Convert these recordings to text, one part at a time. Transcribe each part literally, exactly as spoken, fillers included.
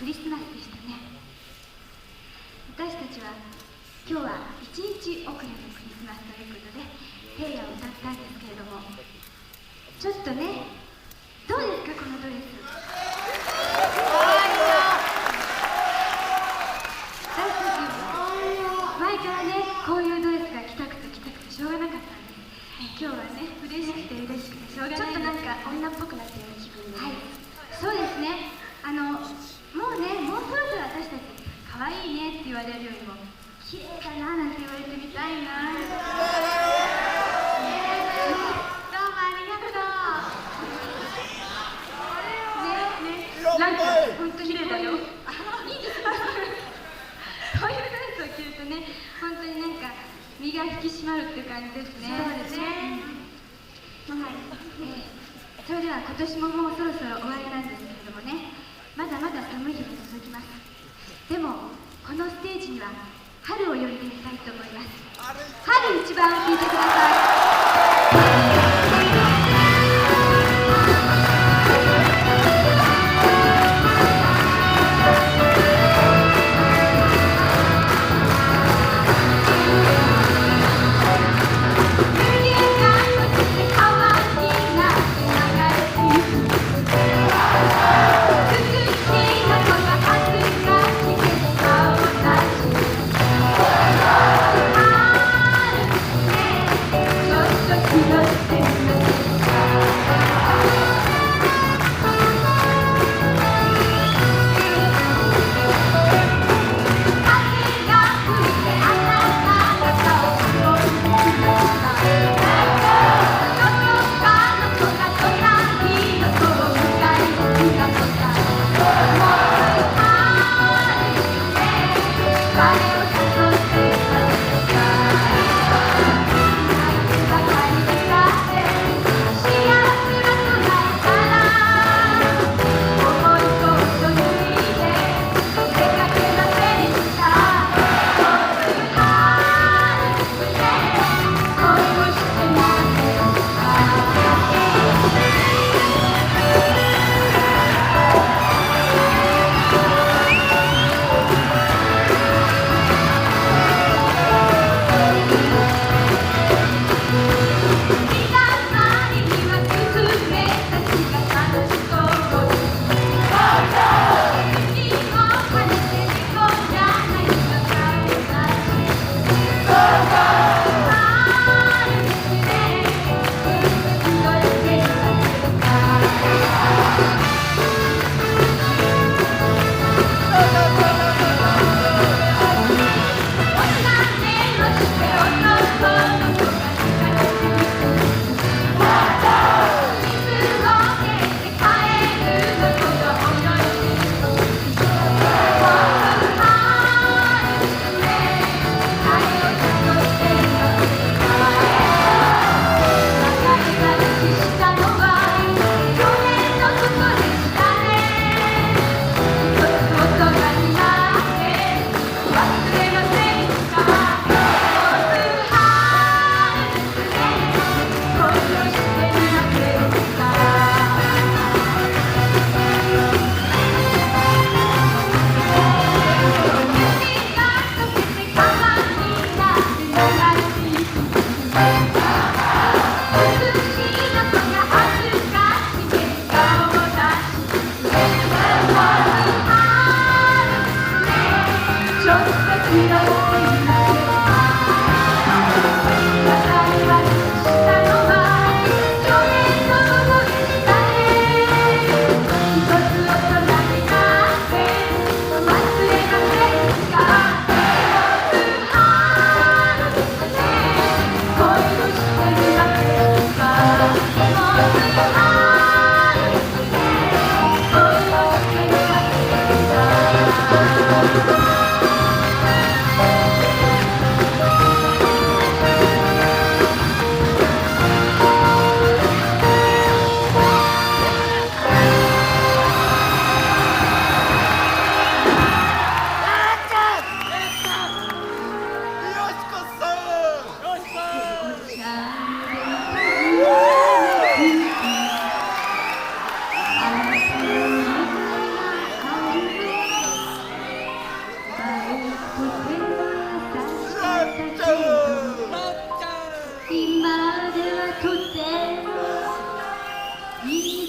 リスマスでしたね。私たちは今日はいちにち遅れのクリスマスということでテーヤを歌ったんですけれども、ちょっとね、どうですかこのドレス。私たち前からね、こういうドレスが着たくて着たくてしょうがなかったんです。今日はね、嬉しくて嬉しくてしょうがない。ちょっとなんか女っぽくなってる気分で、はい、そうですね。あのもうね、もうそろそろ私たち可愛いねって言われるよりも綺麗だななんて言われてみたいな。ね、どうもありがとう。ねね、なんか本当に綺麗だよ。いいですか。こういうドレスを着るとね、本当になんか身が引き締まるっていう感じですね。そうですね。はい。えー、それでは今年ももうそろそろ終わりなんですけれどもね、まだまだ寒い日が続きます。でもこのステージには春を呼んでみたいと思います。春一番聴いてください。ちょっと気がして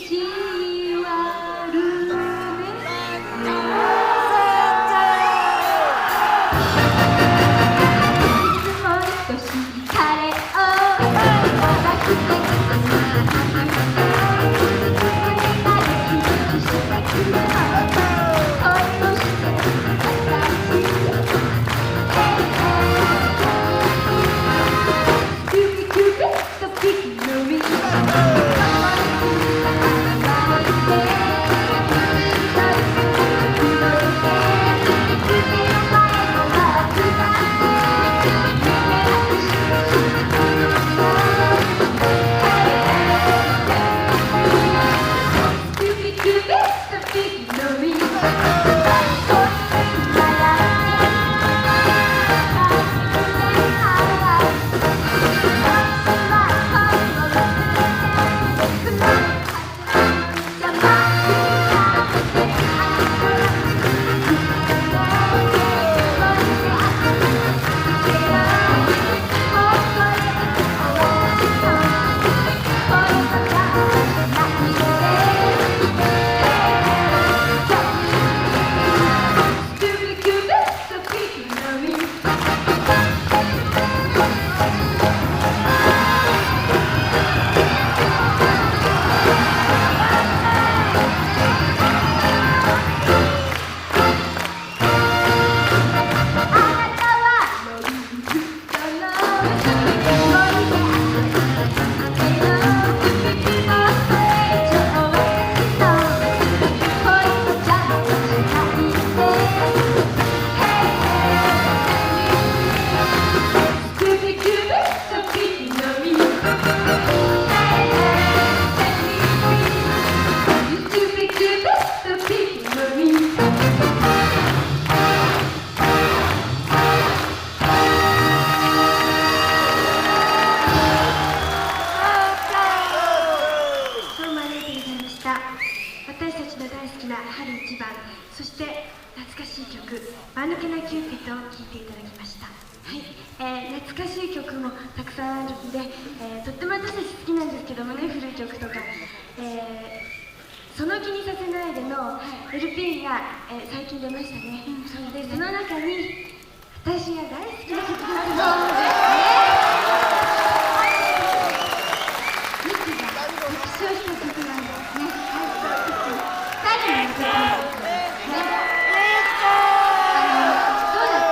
悪私たちの大好きな春一番、そして懐かしい曲「間抜けなキューピッド」を聴いていただきました。はい、えー、懐かしい曲もたくさんあるので、えー、とっても私たち好きなんですけどもね、古い曲とか、えー、その気にさせないでの エルピー が、えー、最近出ましたね。うん、それでその中に私が大好きな曲があるので、ミキが熱唱した曲なんですね。最後の曲なんですね。あのどうだった？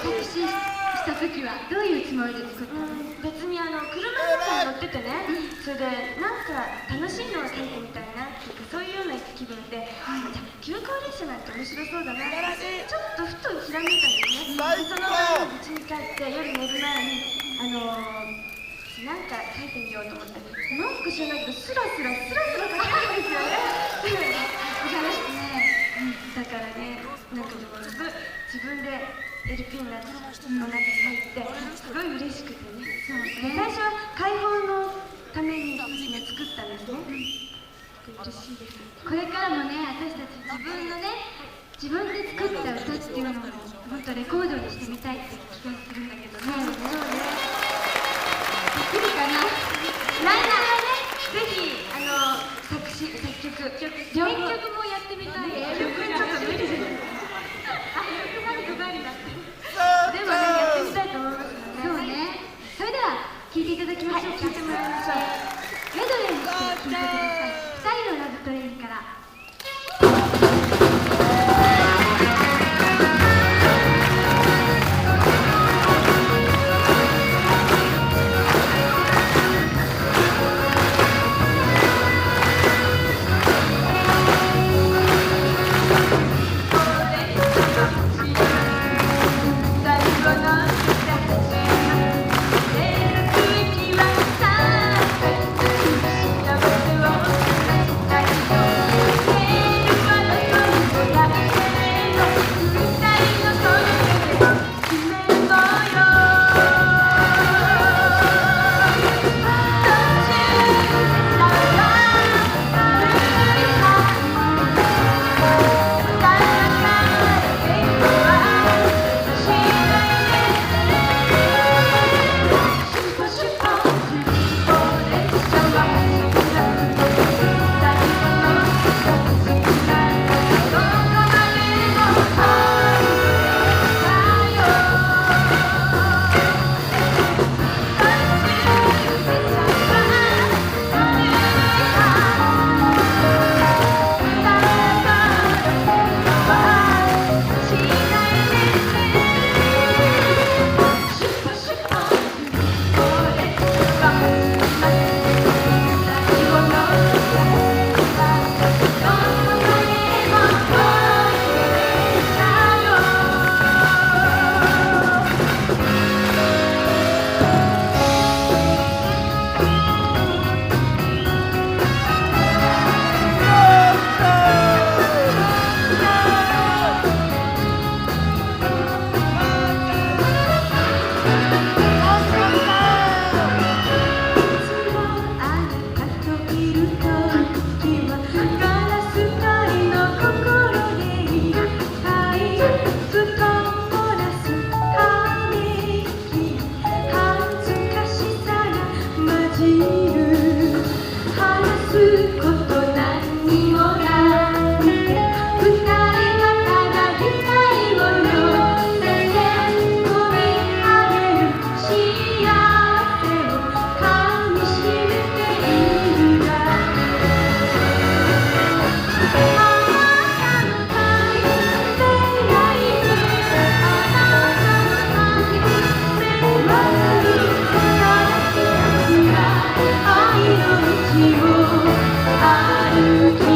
作詞した時はどういうつもりで作ったの？別にあの車の中に乗っててね、それでなんか楽しいのを書いてみたいなっていうか、そういうような気分で、じゃあ急行列車なんて面白そうだなってちょっとふとひらめいたんですね。でそのまま家に帰って夜寝る前にあのー、なんか書いてみようと思って、なんか知らないけどスラスラスラスラ書けるんですよね。だからね、なんかもう自分自分で エルピー の中に入ってすごい嬉しくてね。そうね、最初は解放のために、ね、作ったんですね。嬉しいです。これからもね、私たち自分のね、自分で作った歌っていうのをもっとレコードにしてみたいって気がするんだけどね。そうね。できるかな。来年はね、ぜひあの作詞作曲編曲もやってみたい。編曲ちょっと無理です。あ、欲張り欲張りだって。でもね、やってみたいと思いますので。そうね。それでは聴いていただきましょう。聴いてもらいましょう。メドレーにして聴いてください。ふたりのラブトレインから。「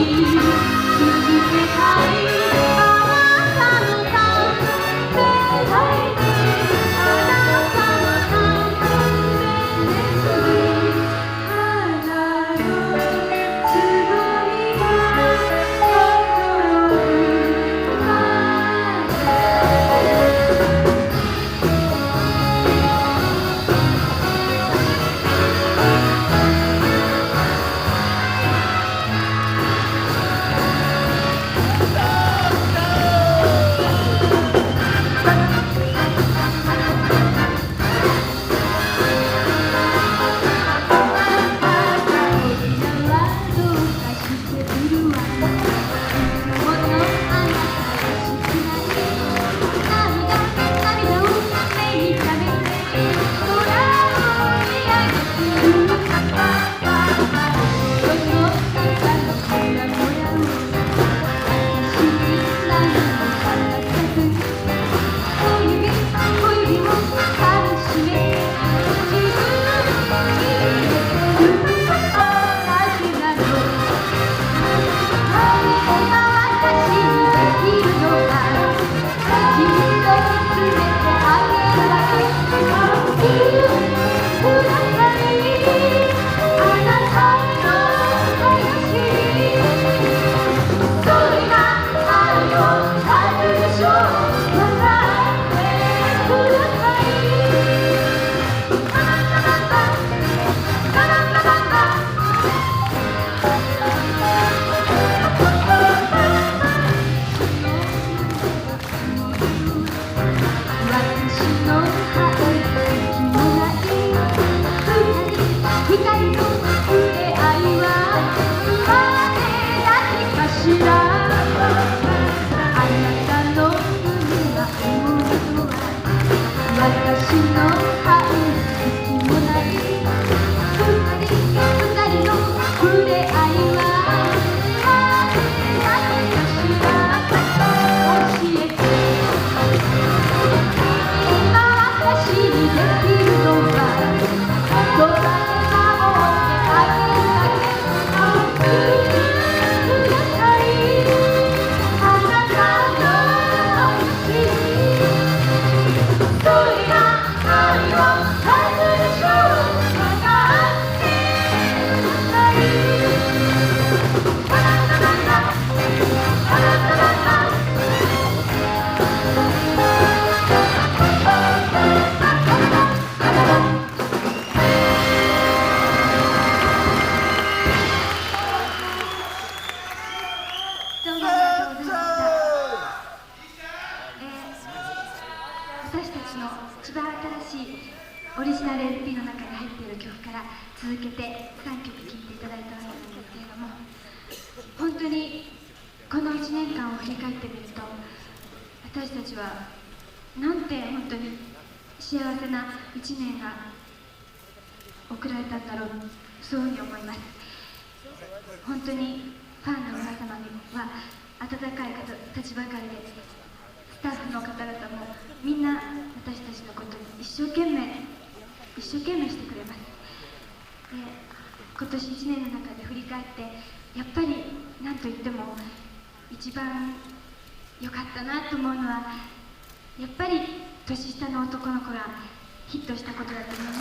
私たちの一番新しいオリジナル エルピー の中に入っている曲から続けてさんきょく聴いていただいたわけなんですけれども、本当にこのいちねんかんを振り返ってみると、私たちはなんて本当に幸せないちねんが送られたんだろう、そういうふうに思います。本当にファンの皆様には温かい方たちばかりで、スタッフの方々もみんな私たちのことに一生懸命一生懸命してくれます。で、今年いちねんの中で振り返って、やっぱり何といっても一番良かったなと思うのは、やっぱり年下の男の子がヒットしたことだと思います。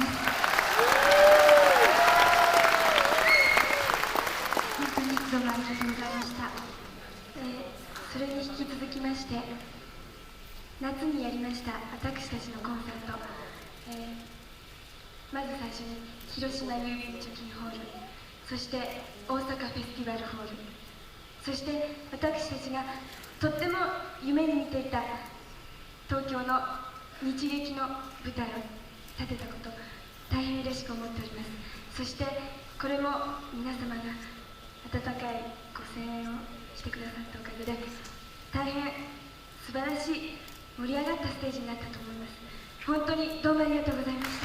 本当にどうもありがとうございました。えー、それに引き続きまして、夏にやりました私たちのコンサート、えー、まず最初に広島郵便貯金ホール、そして大阪フェスティバルホール、そして私たちがとっても夢に見ていた東京の日劇の舞台を立てたこと、大変嬉しく思っております。そしてこれも皆様が温かいご声援をしてくださったおかげで、大変素晴らしい盛り上がったステージになったと思います。本当にどうもありがとうございました。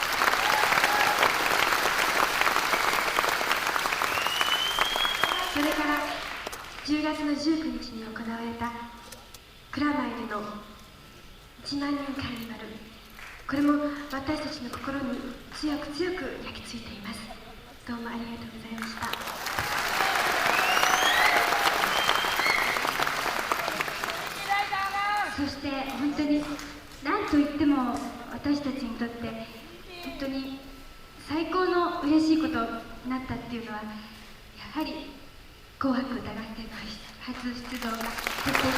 それからじゅうがつのじゅうくにちに行われた蔵前でのいちまんにんカーニバル、これも私たちの心に強く強く焼き付いています。どうもありがとうございました。 当に何といっても私たちにとって本当に最高の嬉しいことになったっていうのはやはり「紅白歌合戦」の初出場が決定したことだと思い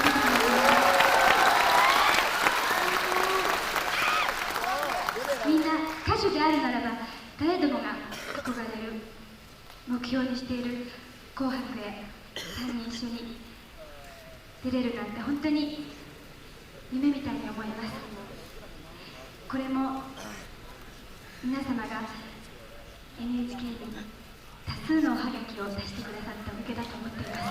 ます。みんな歌手であるならば誰でもが憧れる目標にしている「紅白」へさんにん一緒に出れるなんて本当に夢みたいに思います。これも皆様が エヌエイチケー に多数のおはがきを出してくださったおかげだと思っています。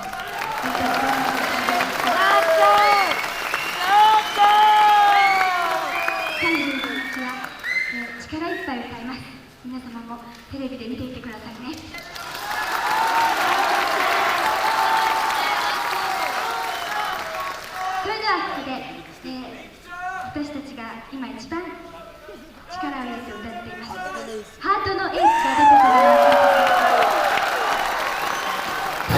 さんじゅういちにちは、えー、力いっぱい歌います。皆様もテレビで見ていてくださいね。それではここで、えー、私たちが今一番力を入れて歌っていますハートのエースが出てくる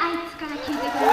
あいつから聞いてください。